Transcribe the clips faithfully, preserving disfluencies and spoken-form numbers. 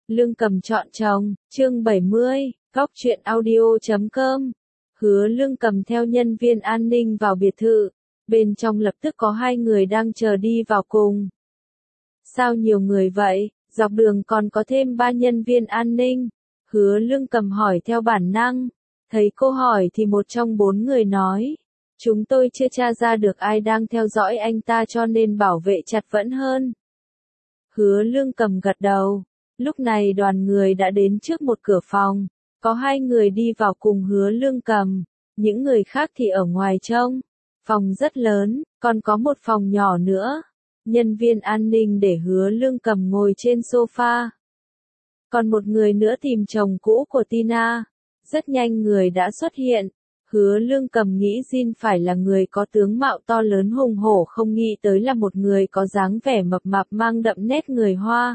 Lương Cầm chọn chồng, chương bảy mươi, góc truyện audio chấm com. Hứa Lương Cầm theo nhân viên an ninh vào biệt thự, bên trong lập tức có hai người đang chờ đi vào cùng. Sao nhiều người vậy, dọc đường còn có thêm ba nhân viên an ninh? Hứa Lương Cầm hỏi theo bản năng, thấy cô hỏi thì một trong bốn người nói, chúng tôi chưa tra ra được ai đang theo dõi anh ta cho nên bảo vệ chặt vẫn hơn. Hứa Lương Cầm gật đầu. Lúc này đoàn người đã đến trước một cửa phòng, có hai người đi vào cùng Hứa Lương Cầm, những người khác thì ở ngoài trông. Phòng rất lớn, còn có một phòng nhỏ nữa. Nhân viên an ninh để Hứa Lương Cầm ngồi trên sofa. Còn một người nữa tìm chồng cũ của Tina. Rất nhanh người đã xuất hiện. Hứa Lương Cầm nghĩ Jin phải là người có tướng mạo to lớn hùng hổ, không nghĩ tới là một người có dáng vẻ mập mạp mang đậm nét người Hoa.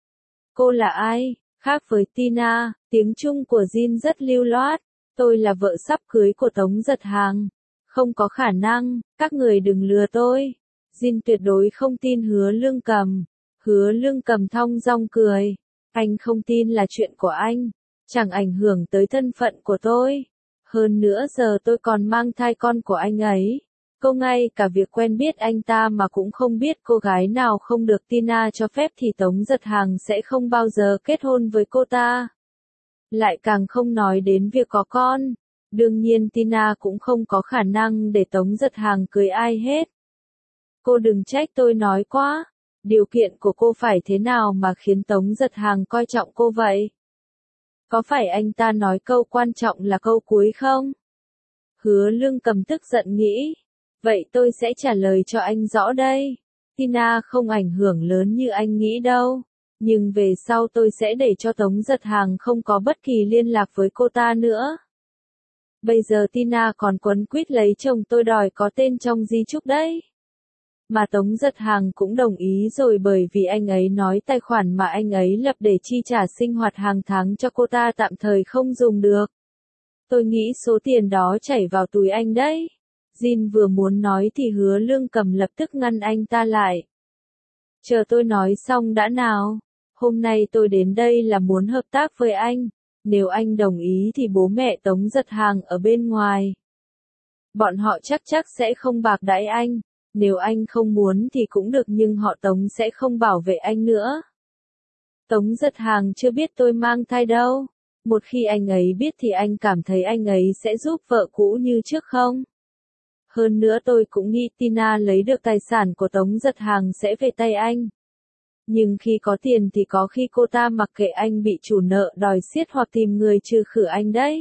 Cô là ai? Khác với Tina, tiếng Trung của Jin rất lưu loát. Tôi là vợ sắp cưới của Tống Giật Hàng. Không có khả năng, các người đừng lừa tôi. Jin tuyệt đối không tin Hứa Lương Cầm. Hứa Lương Cầm thong dong cười. Anh không tin là chuyện của anh. Chẳng ảnh hưởng tới thân phận của tôi. Hơn nữa giờ tôi còn mang thai con của anh ấy. Cô ngay cả việc quen biết anh ta mà cũng không biết, cô gái nào không được Tina cho phép thì Tống Giật Hàng sẽ không bao giờ kết hôn với cô ta. Lại càng không nói đến việc có con. Đương nhiên Tina cũng không có khả năng để Tống Giật Hàng cưới ai hết. Cô đừng trách tôi nói quá. Điều kiện của cô phải thế nào mà khiến Tống Giật Hàng coi trọng cô vậy? Có phải anh ta nói câu quan trọng là câu cuối không? Hứa Lương Cầm tức giận nghĩ. Vậy tôi sẽ trả lời cho anh rõ đây. Tina không ảnh hưởng lớn như anh nghĩ đâu. Nhưng về sau tôi sẽ để cho Tống Giật Hàng không có bất kỳ liên lạc với cô ta nữa. Bây giờ Tina còn quấn quýt lấy chồng tôi đòi có tên trong di chúc đấy. Mà Tống Giật Hàng cũng đồng ý rồi, bởi vì anh ấy nói tài khoản mà anh ấy lập để chi trả sinh hoạt hàng tháng cho cô ta tạm thời không dùng được. Tôi nghĩ số tiền đó chảy vào túi anh đấy. Jin vừa muốn nói thì Hứa Lương Cầm lập tức ngăn anh ta lại. Chờ tôi nói xong đã nào. Hôm nay tôi đến đây là muốn hợp tác với anh. Nếu anh đồng ý thì bố mẹ Tống Giật Hàng ở bên ngoài. Bọn họ chắc chắc sẽ không bạc đãi anh. Nếu anh không muốn thì cũng được, nhưng họ Tống sẽ không bảo vệ anh nữa. Tống Giật Hàng chưa biết tôi mang thai đâu. Một khi anh ấy biết thì anh cảm thấy anh ấy sẽ giúp vợ cũ như trước không? Hơn nữa tôi cũng nghĩ Tina lấy được tài sản của Tống Giật Hàng sẽ về tay anh. Nhưng khi có tiền thì có khi cô ta mặc kệ anh bị chủ nợ đòi xiết hoặc tìm người trừ khử anh đấy.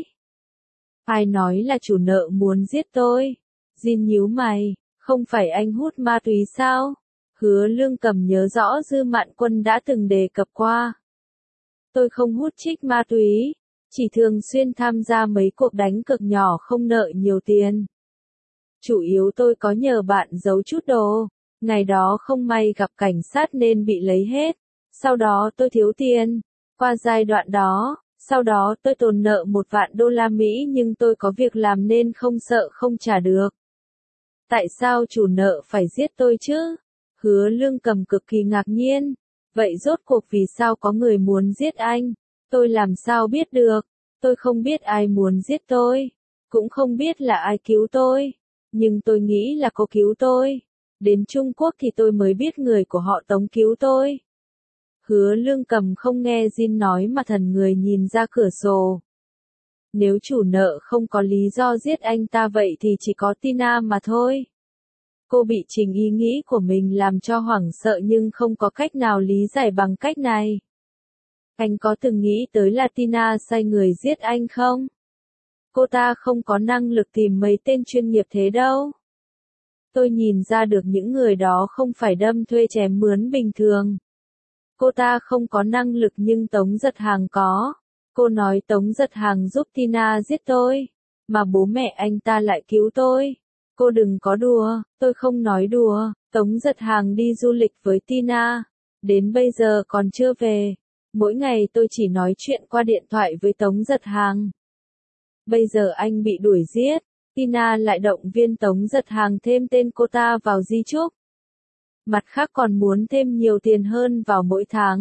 Ai nói là chủ nợ muốn giết tôi? Jin nhíu mày, không phải anh hút ma túy sao? Hứa Lương Cầm nhớ rõ Dư Mạn Quân đã từng đề cập qua. Tôi không hút chích ma túy, chỉ thường xuyên tham gia mấy cuộc đánh cược nhỏ không nợ nhiều tiền. Chủ yếu tôi có nhờ bạn giấu chút đồ, ngày đó không may gặp cảnh sát nên bị lấy hết, sau đó tôi thiếu tiền. Qua giai đoạn đó, sau đó tôi tồn nợ một vạn đô la Mỹ nhưng tôi có việc làm nên không sợ không trả được. Tại sao chủ nợ phải giết tôi chứ? Hứa Lương Cầm cực kỳ ngạc nhiên. Vậy rốt cuộc vì sao có người muốn giết anh? Tôi làm sao biết được? Tôi không biết ai muốn giết tôi. Cũng không biết là ai cứu tôi. Nhưng tôi nghĩ là cô cứu tôi. Đến Trung Quốc thì tôi mới biết người của họ Tống cứu tôi. Hứa Lương Cầm không nghe Jin nói mà thần người nhìn ra cửa sổ. Nếu chủ nợ không có lý do giết anh ta vậy thì chỉ có Tina mà thôi. Cô bị chính ý nghĩ của mình làm cho hoảng sợ nhưng không có cách nào lý giải bằng cách này. Anh có từng nghĩ tới là Tina sai người giết anh không? Cô ta không có năng lực tìm mấy tên chuyên nghiệp thế đâu. Tôi nhìn ra được những người đó không phải đâm thuê chém mướn bình thường. Cô ta không có năng lực nhưng Tống Giật Hàng có. Cô nói Tống Giật Hàng giúp Tina giết tôi, mà bố mẹ anh ta lại cứu tôi. Cô đừng có đùa, tôi không nói đùa. Tống Giật Hàng đi du lịch với Tina, đến bây giờ còn chưa về. Mỗi ngày tôi chỉ nói chuyện qua điện thoại với Tống Giật Hàng. Bây giờ anh bị đuổi giết, Tina lại động viên Tống Giật Hàng thêm tên cô ta vào di chúc. Mặt khác còn muốn thêm nhiều tiền hơn vào mỗi tháng.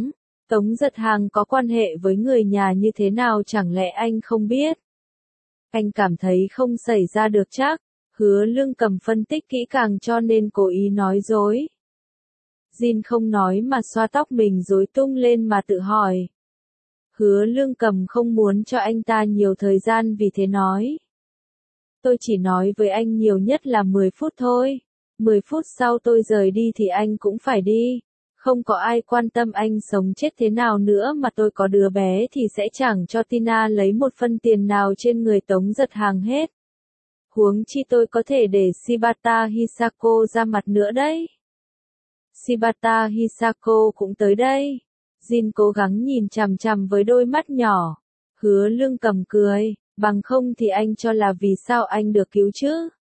Tống Giật Hàng có quan hệ với người nhà như thế nào chẳng lẽ anh không biết? Anh cảm thấy không xảy ra được chắc. Hứa Lương Cầm phân tích kỹ càng cho nên cố ý nói dối. Jin không nói mà xoa tóc mình rối tung lên mà tự hỏi. Hứa Lương Cầm không muốn cho anh ta nhiều thời gian vì thế nói. Tôi chỉ nói với anh nhiều nhất là mười phút thôi. mười phút sau tôi rời đi thì anh cũng phải đi. Không có ai quan tâm anh sống chết thế nào nữa mà tôi có đứa bé thì sẽ chẳng cho Tina lấy một phân tiền nào trên người Tống Giật Hàng hết. Huống chi tôi có thể để Shibata Hisako ra mặt nữa đấy. Shibata Hisako cũng tới đây. Jin cố gắng nhìn chằm chằm với đôi mắt nhỏ. Hứa Lương Cầm cười, bằng không thì anh cho là vì sao anh được cứu chứ?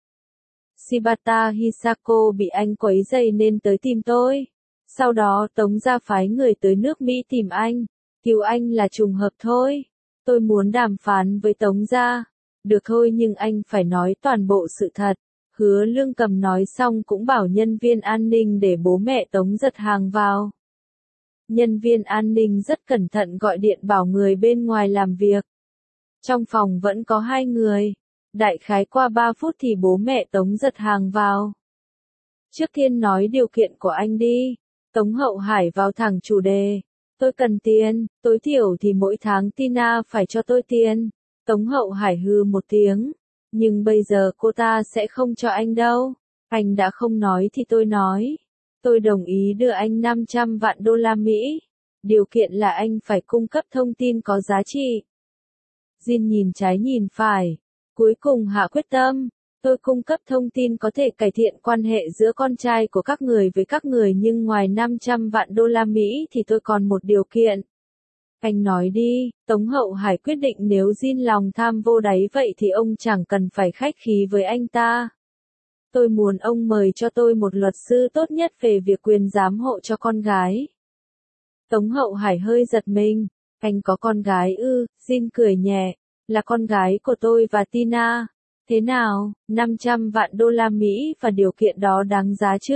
Shibata Hisako bị anh quấy rầy nên tới tìm tôi. Sau đó Tống gia phái người tới nước Mỹ tìm anh. Cứu anh là trùng hợp thôi. Tôi muốn đàm phán với Tống gia. Được thôi nhưng anh phải nói toàn bộ sự thật. Hứa Lương Cầm nói xong cũng bảo nhân viên an ninh để bố mẹ Tống Giật Hàng vào. Nhân viên an ninh rất cẩn thận gọi điện bảo người bên ngoài làm việc. Trong phòng vẫn có hai người. Đại khái qua ba phút thì bố mẹ Tống Giật Hàng vào. Trước tiên nói điều kiện của anh đi. Tống Hậu Hải vào thẳng chủ đề. Tôi cần tiền, tối thiểu thì mỗi tháng Tina phải cho tôi tiền. Tống Hậu Hải hừ một tiếng. Nhưng bây giờ cô ta sẽ không cho anh đâu. Anh đã không nói thì tôi nói. Tôi đồng ý đưa anh năm trăm vạn đô la Mỹ. Điều kiện là anh phải cung cấp thông tin có giá trị. Jin nhìn trái nhìn phải. Cuối cùng hạ quyết tâm. Tôi cung cấp thông tin có thể cải thiện quan hệ giữa con trai của các người với các người nhưng ngoài năm trăm vạn đô la Mỹ thì tôi còn một điều kiện. Anh nói đi, Tống Hậu Hải quyết định nếu Jin lòng tham vô đáy vậy thì ông chẳng cần phải khách khí với anh ta. Tôi muốn ông mời cho tôi một luật sư tốt nhất về việc quyền giám hộ cho con gái. Tống Hậu Hải hơi giật mình, anh có con gái ư, Jin cười nhẹ, là con gái của tôi và Tina. Thế nào, năm trăm vạn đô la Mỹ và điều kiện đó đáng giá chứ?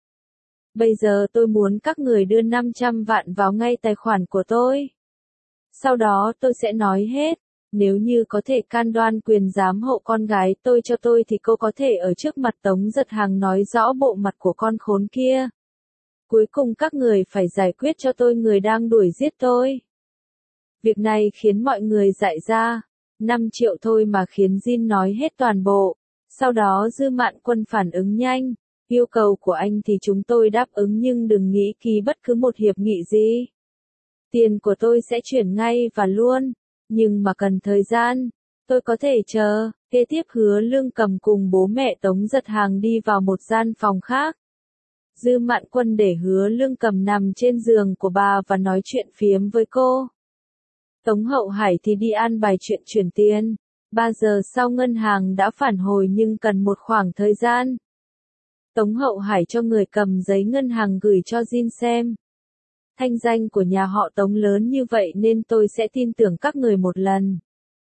Bây giờ tôi muốn các người đưa năm trăm vạn vào ngay tài khoản của tôi. Sau đó tôi sẽ nói hết, nếu như có thể can đoan quyền giám hộ con gái tôi cho tôi thì cô có thể ở trước mặt Tống Giật Hàng nói rõ bộ mặt của con khốn kia. Cuối cùng các người phải giải quyết cho tôi người đang đuổi giết tôi. Việc này khiến mọi người dại ra. năm triệu thôi mà khiến Jin nói hết toàn bộ. Sau đó Dư Mạn Quân phản ứng nhanh. Yêu cầu của anh thì chúng tôi đáp ứng nhưng đừng nghĩ ký bất cứ một hiệp nghị gì. Tiền của tôi sẽ chuyển ngay và luôn. Nhưng mà cần thời gian. Tôi có thể chờ. Kế tiếp Hứa Lương Cầm cùng bố mẹ Tống Giật Hàng đi vào một gian phòng khác. Dư Mạn Quân để Hứa Lương Cầm nằm trên giường của bà và nói chuyện phiếm với cô. Tống Hậu Hải thì đi an bài chuyện chuyển tiền. ba giờ sau ngân hàng đã phản hồi nhưng cần một khoảng thời gian. Tống Hậu Hải cho người cầm giấy ngân hàng gửi cho Jin xem. Thanh danh của nhà họ Tống lớn như vậy nên tôi sẽ tin tưởng các người một lần.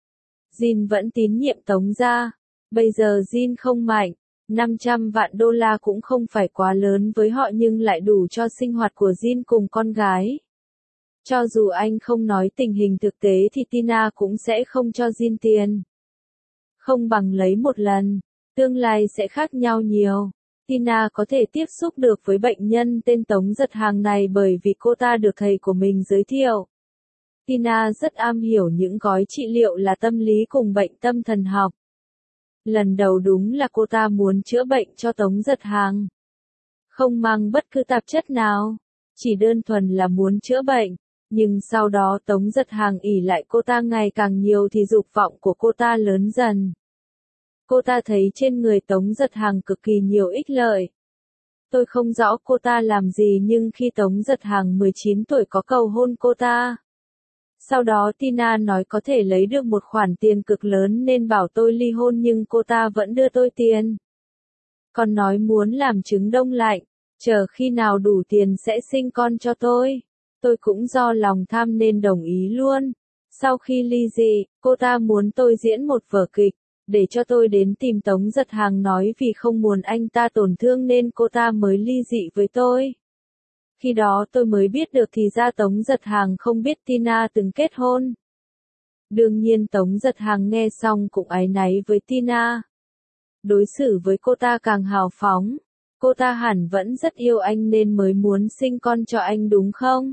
Jin vẫn tín nhiệm Tống gia. Bây giờ Jin không mạnh. năm trăm vạn đô la cũng không phải quá lớn với họ nhưng lại đủ cho sinh hoạt của Jin cùng con gái. Cho dù anh không nói tình hình thực tế thì Tina cũng sẽ không cho Jin tiền. Không bằng lấy một lần, tương lai sẽ khác nhau nhiều. Tina có thể tiếp xúc được với bệnh nhân tên Tống Giật Hàng này bởi vì cô ta được thầy của mình giới thiệu. Tina rất am hiểu những gói trị liệu là tâm lý cùng bệnh tâm thần học. Lần đầu đúng là cô ta muốn chữa bệnh cho Tống Giật Hàng. Không mang bất cứ tạp chất nào, chỉ đơn thuần là muốn chữa bệnh. Nhưng sau đó Tống Giật Hàng ỷ lại cô ta ngày càng nhiều thì dục vọng của cô ta lớn dần. Cô ta thấy trên người Tống Giật Hàng cực kỳ nhiều ích lợi. Tôi không rõ cô ta làm gì nhưng khi Tống Giật Hàng mười chín tuổi có cầu hôn cô ta. Sau đó Tina nói có thể lấy được một khoản tiền cực lớn nên bảo tôi ly hôn nhưng cô ta vẫn đưa tôi tiền. Còn nói muốn làm trứng đông lạnh, chờ khi nào đủ tiền sẽ sinh con cho tôi. Tôi cũng do lòng tham nên đồng ý luôn. Sau khi ly dị, cô ta muốn tôi diễn một vở kịch, để cho tôi đến tìm Tống Giật Hàng nói vì không muốn anh ta tổn thương nên cô ta mới ly dị với tôi. Khi đó tôi mới biết được thì ra Tống Giật Hàng không biết Tina từng kết hôn. Đương nhiên Tống Giật Hàng nghe xong cũng áy náy với Tina. Đối xử với cô ta càng hào phóng. Cô ta hẳn vẫn rất yêu anh nên mới muốn sinh con cho anh đúng không?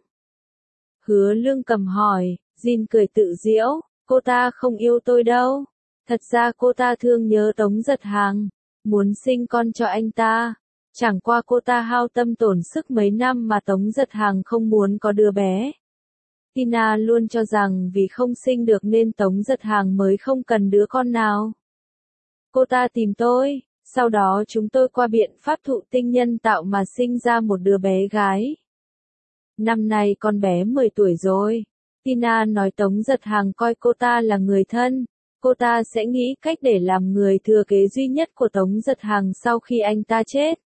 Hứa Lương Cầm hỏi, Jin cười tự giễu, cô ta không yêu tôi đâu. Thật ra cô ta thương nhớ Tống Giật Hàng, muốn sinh con cho anh ta. Chẳng qua cô ta hao tâm tổn sức mấy năm mà Tống Giật Hàng không muốn có đứa bé. Tina luôn cho rằng vì không sinh được nên Tống Giật Hàng mới không cần đứa con nào. Cô ta tìm tôi, sau đó chúng tôi qua biện pháp thụ tinh nhân tạo mà sinh ra một đứa bé gái. Năm nay con bé mười tuổi rồi. Tina nói Tống Giật Hàng coi cô ta là người thân. Cô ta sẽ nghĩ cách để làm người thừa kế duy nhất của Tống Giật Hàng sau khi anh ta chết.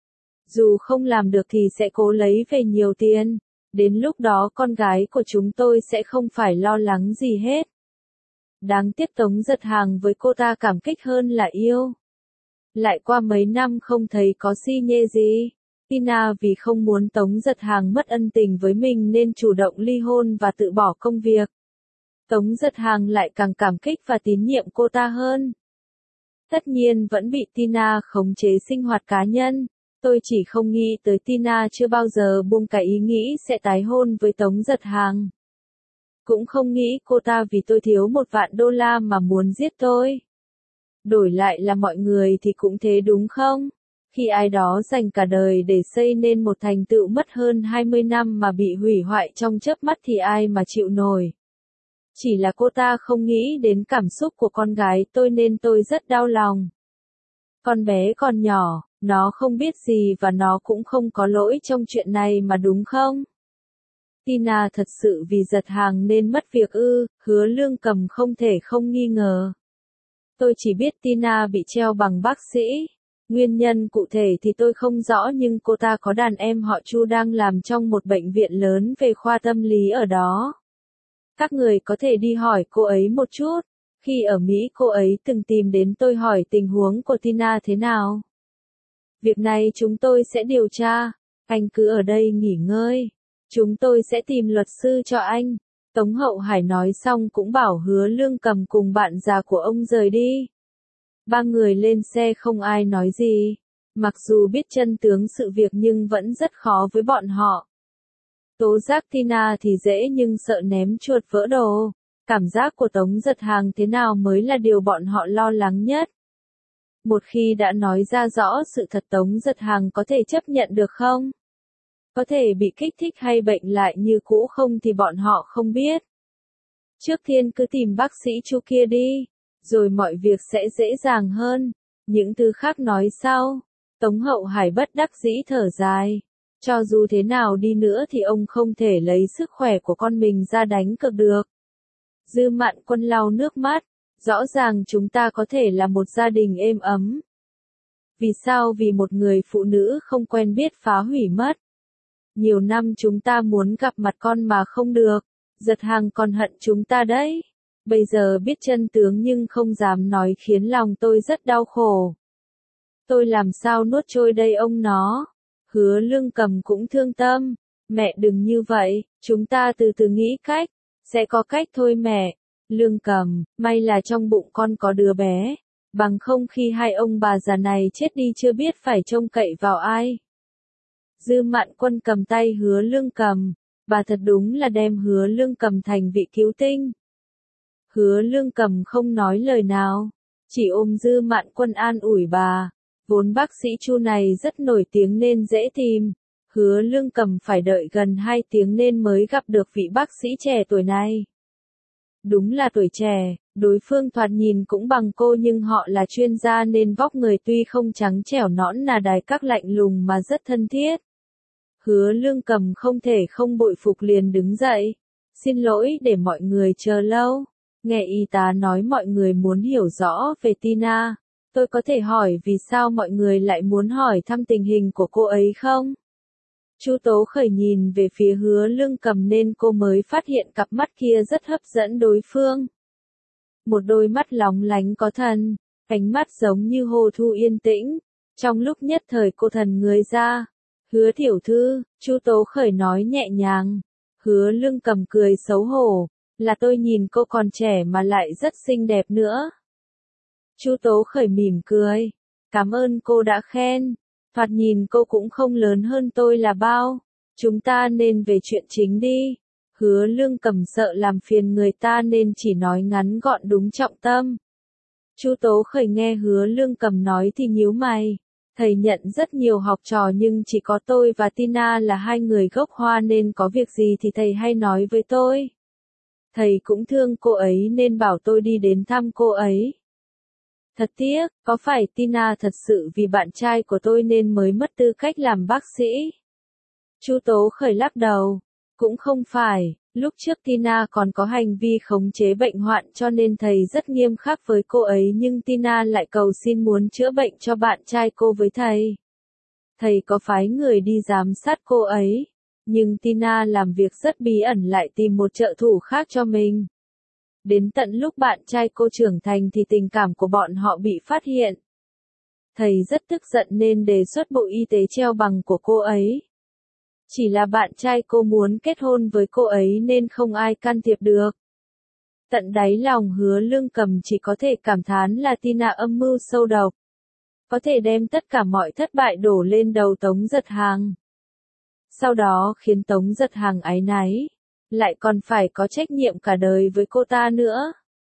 Dù không làm được thì sẽ cố lấy về nhiều tiền. Đến lúc đó con gái của chúng tôi sẽ không phải lo lắng gì hết. Đáng tiếc Tống Giật Hàng với cô ta cảm kích hơn là yêu. Lại qua mấy năm không thấy có xi nhê gì. Tina vì không muốn Tống Giật Hàng mất ân tình với mình nên chủ động ly hôn và tự bỏ công việc. Tống Giật Hàng lại càng cảm kích và tín nhiệm cô ta hơn. Tất nhiên vẫn bị Tina khống chế sinh hoạt cá nhân. Tôi chỉ không nghĩ tới Tina chưa bao giờ buông cái ý nghĩ sẽ tái hôn với Tống Giật Hàng. Cũng không nghĩ cô ta vì tôi thiếu một vạn đô la mà muốn giết tôi. Đổi lại là mọi người thì cũng thế đúng không? Khi ai đó dành cả đời để xây nên một thành tựu mất hơn hai mươi năm mà bị hủy hoại trong chớp mắt thì ai mà chịu nổi. Chỉ là cô ta không nghĩ đến cảm xúc của con gái tôi nên tôi rất đau lòng. Con bé còn nhỏ, nó không biết gì và nó cũng không có lỗi trong chuyện này mà đúng không? Tina thật sự vì Giật Hàng nên mất việc ư? Hứa Lương Cầm không thể không nghi ngờ. Tôi chỉ biết Tina bị treo bằng bác sĩ. Nguyên nhân cụ thể thì tôi không rõ nhưng cô ta có đàn em họ Chu đang làm trong một bệnh viện lớn về khoa tâm lý ở đó. Các người có thể đi hỏi cô ấy một chút. Khi ở Mỹ cô ấy từng tìm đến tôi hỏi tình huống của Tina thế nào. Việc này chúng tôi sẽ điều tra. Anh cứ ở đây nghỉ ngơi. Chúng tôi sẽ tìm luật sư cho anh. Tống Hậu Hải nói xong cũng bảo Hứa Lương Cầm cùng bạn già của ông rời đi. Ba người lên xe không ai nói gì. Mặc dù biết chân tướng sự việc nhưng vẫn rất khó với bọn họ. Tố giác Tina thì dễ nhưng sợ ném chuột vỡ đồ. Cảm giác của Tống Giật Hàng thế nào mới là điều bọn họ lo lắng nhất. Một khi đã nói ra rõ sự thật Tống Giật Hàng có thể chấp nhận được không? Có thể bị kích thích hay bệnh lại như cũ không thì bọn họ không biết. Trước tiên cứ tìm bác sĩ Chu kia đi, rồi mọi việc sẽ dễ dàng hơn. Những thứ khác nói sau. Tống Hậu Hải bất đắc dĩ thở dài. Cho dù thế nào đi nữa thì ông không thể lấy sức khỏe của con mình ra đánh cược được. Dư Mạn Quân lau nước mắt. Rõ ràng chúng ta có thể là một gia đình êm ấm. Vì sao vì một người phụ nữ không quen biết phá hủy mất. Nhiều năm chúng ta muốn gặp mặt con mà không được. Giật Hàng còn hận chúng ta đấy. Bây giờ biết chân tướng nhưng không dám nói khiến lòng tôi rất đau khổ. Tôi làm sao nuốt trôi đây ông nó. Hứa Lương Cầm cũng thương tâm. Mẹ đừng như vậy, chúng ta từ từ nghĩ cách. Sẽ có cách thôi mẹ. Lương Cầm, may là trong bụng con có đứa bé. Bằng không khi hai ông bà già này chết đi chưa biết phải trông cậy vào ai. Dư Mạn Quân cầm tay Hứa Lương Cầm. Bà thật đúng là đem Hứa Lương Cầm thành vị cứu tinh. Hứa Lương Cầm không nói lời nào. Chỉ ôm Dư Mạn Quân an ủi bà. Vốn bác sĩ Chu này rất nổi tiếng nên dễ tìm. Hứa Lương Cầm phải đợi gần hai tiếng nên mới gặp được vị bác sĩ trẻ tuổi này. Đúng là tuổi trẻ, đối phương thoạt nhìn cũng bằng cô nhưng họ là chuyên gia nên vóc người tuy không trắng trẻo nõn nà đài các lạnh lùng mà rất thân thiết. Hứa Lương Cầm không thể không bội phục liền đứng dậy. Xin lỗi để mọi người chờ lâu. Nghe y tá nói mọi người muốn hiểu rõ về Tina. Tôi có thể hỏi vì sao mọi người lại muốn hỏi thăm tình hình của cô ấy không? Chu Tố Khởi nhìn về phía Hứa Lương Cầm nên cô mới phát hiện cặp mắt kia rất hấp dẫn đối phương. Một đôi mắt lóng lánh có thần, ánh mắt giống như hồ thu yên tĩnh. Trong lúc nhất thời cô thần người ra. Hứa tiểu thư, Chu Tố Khởi nói nhẹ nhàng. Hứa Lương Cầm cười xấu hổ, là tôi nhìn cô còn trẻ mà lại rất xinh đẹp nữa. Chu Tố Khởi mỉm cười, cảm ơn cô đã khen, thoạt nhìn cô cũng không lớn hơn tôi là bao, chúng ta nên về chuyện chính đi. Hứa Lương Cầm sợ làm phiền người ta nên chỉ nói ngắn gọn đúng trọng tâm. Chu Tố Khởi nghe Hứa Lương Cầm nói thì nhíu mày. Thầy nhận rất nhiều học trò nhưng chỉ có tôi và Tina là hai người gốc Hoa nên có việc gì thì thầy hay nói với tôi. Thầy cũng thương cô ấy nên bảo tôi đi đến thăm cô ấy. Thật tiếc, có phải Tina thật sự vì bạn trai của tôi nên mới mất tư cách làm bác sĩ? Chu Tố Khởi lắc đầu. Cũng không phải, lúc trước Tina còn có hành vi khống chế bệnh hoạn cho nên thầy rất nghiêm khắc với cô ấy nhưng Tina lại cầu xin muốn chữa bệnh cho bạn trai cô với thầy. Thầy có phái người đi giám sát cô ấy, nhưng Tina làm việc rất bí ẩn lại tìm một trợ thủ khác cho mình. Đến tận lúc bạn trai cô trưởng thành thì tình cảm của bọn họ bị phát hiện. Thầy rất tức giận nên đề xuất Bộ Y tế treo bằng của cô ấy. Chỉ là bạn trai cô muốn kết hôn với cô ấy nên không ai can thiệp được. Tận đáy lòng Hứa Lương Cầm chỉ có thể cảm thán là Tina âm mưu sâu độc. Có thể đem tất cả mọi thất bại đổ lên đầu Tống Giật Hàng. Sau đó khiến Tống Giật Hàng áy náy. Lại còn phải có trách nhiệm cả đời với cô ta nữa.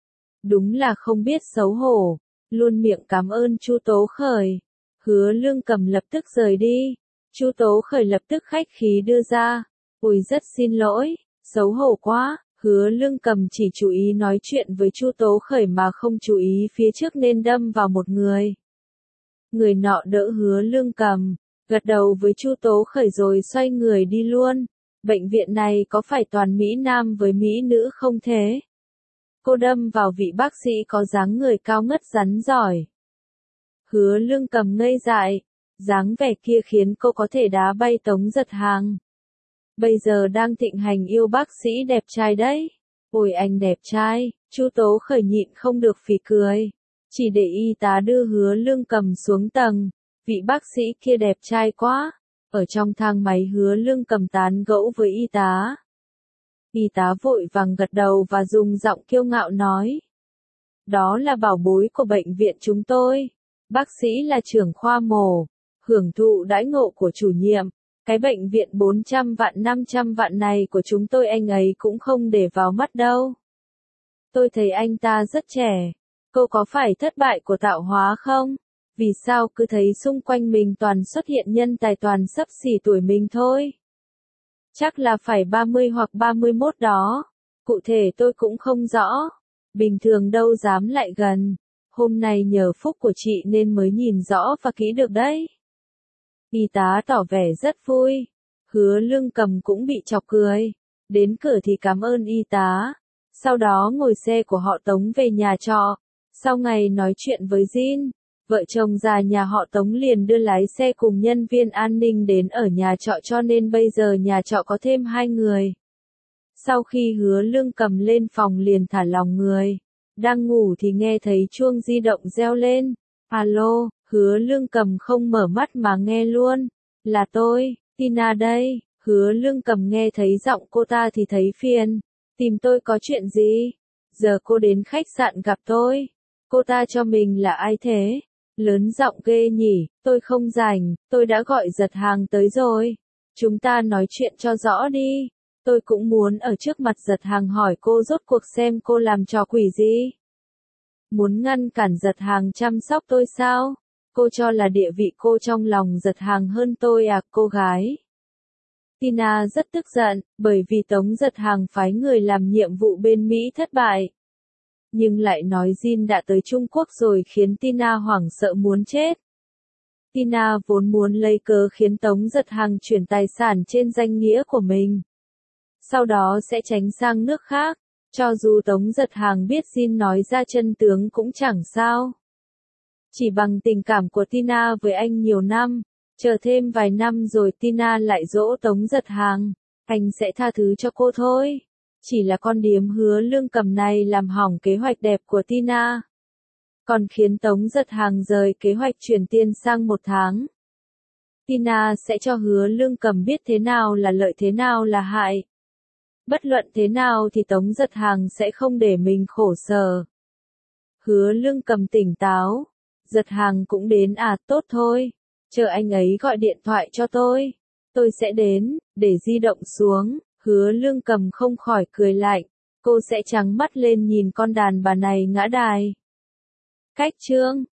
Đúng là không biết xấu hổ. Luôn miệng cảm ơn Chu Tố Khởi. Hứa Lương Cầm lập tức rời đi. Chu Tố Khởi lập tức khách khí đưa ra. Ôi rất xin lỗi, xấu hổ quá. Hứa Lương Cầm chỉ chú ý nói chuyện với Chu Tố Khởi mà không chú ý phía trước nên đâm vào một người. Người nọ đỡ Hứa Lương Cầm, gật đầu với Chu Tố Khởi rồi xoay người đi luôn. Bệnh viện này có phải toàn Mỹ Nam với Mỹ nữ không thế? Cô đâm vào vị bác sĩ có dáng người cao ngất rắn giỏi. Hứa Lương Cầm ngây dại. Dáng vẻ kia khiến cô có thể đá bay Tống Giật Hàng. Bây giờ đang thịnh hành yêu bác sĩ đẹp trai đấy. Ôi anh đẹp trai, Chu Tố Khởi nhịn không được phì cười. Chỉ để y tá đưa Hứa Lương Cầm xuống tầng. Vị bác sĩ kia đẹp trai quá. Ở trong thang máy Hứa Lương Cầm tán gẫu với y tá. Y tá vội vàng gật đầu và dùng giọng kiêu ngạo nói. Đó là bảo bối của bệnh viện chúng tôi. Bác sĩ là trưởng khoa mổ. Hưởng thụ đãi ngộ của chủ nhiệm, cái bệnh viện bốn trăm vạn năm trăm vạn này của chúng tôi anh ấy cũng không để vào mắt đâu. Tôi thấy anh ta rất trẻ, cô có phải thất bại của tạo hóa không? Vì sao cứ thấy xung quanh mình toàn xuất hiện nhân tài toàn xấp xỉ tuổi mình thôi? Chắc là phải ba mươi hoặc ba mươi mốt đó, cụ thể tôi cũng không rõ, bình thường đâu dám lại gần, hôm nay nhờ phúc của chị nên mới nhìn rõ và kỹ được đấy. Y tá tỏ vẻ rất vui. Hứa Lương Cầm cũng bị chọc cười. Đến cửa thì cảm ơn y tá. Sau đó ngồi xe của họ Tống về nhà trọ. Sau ngày nói chuyện với Jin, vợ chồng già nhà họ Tống liền đưa lái xe cùng nhân viên an ninh đến ở nhà trọ cho nên bây giờ nhà trọ có thêm hai người. Sau khi Hứa Lương Cầm lên phòng liền thả lòng người. Đang ngủ thì nghe thấy chuông di động reo lên. Alo. Hứa Lương Cầm không mở mắt mà nghe luôn. Là tôi, Tina đây. Hứa Lương Cầm nghe thấy giọng cô ta thì thấy phiền. Tìm tôi có chuyện gì? Giờ cô đến khách sạn gặp tôi. Cô ta cho mình là ai thế? Lớn giọng ghê nhỉ, tôi không rảnh, tôi đã gọi Giật Hàng tới rồi. Chúng ta nói chuyện cho rõ đi. Tôi cũng muốn ở trước mặt Giật Hàng hỏi cô rốt cuộc xem cô làm trò quỷ gì. Muốn ngăn cản Giật Hàng chăm sóc tôi sao? Cô cho là địa vị cô trong lòng Giật Hàng hơn tôi à cô gái? Tina rất tức giận, bởi vì Tống Giật Hàng phái người làm nhiệm vụ bên Mỹ thất bại. Nhưng lại nói Jin đã tới Trung Quốc rồi khiến Tina hoảng sợ muốn chết. Tina vốn muốn lấy cớ khiến Tống Giật Hàng chuyển tài sản trên danh nghĩa của mình. Sau đó sẽ tránh sang nước khác, cho dù Tống Giật Hàng biết Jin nói ra chân tướng cũng chẳng sao. Chỉ bằng tình cảm của Tina với anh nhiều năm, chờ thêm vài năm rồi Tina lại dỗ Tống Giật Hàng, anh sẽ tha thứ cho cô thôi. Chỉ là con điếm Hứa Lương Cầm này làm hỏng kế hoạch đẹp của Tina. Còn khiến Tống Giật Hàng rời kế hoạch chuyển tiền sang một tháng. Tina sẽ cho Hứa Lương Cầm biết thế nào là lợi thế nào là hại. Bất luận thế nào thì Tống Giật Hàng sẽ không để mình khổ sở. Hứa Lương Cầm tỉnh táo. Giật Hàng cũng đến à, tốt thôi. Chờ anh ấy gọi điện thoại cho tôi. Tôi sẽ đến, để di động xuống. Hứa Lương Cầm không khỏi cười lạnh. Cô sẽ trắng mắt lên nhìn con đàn bà này ngã đài. Cách chương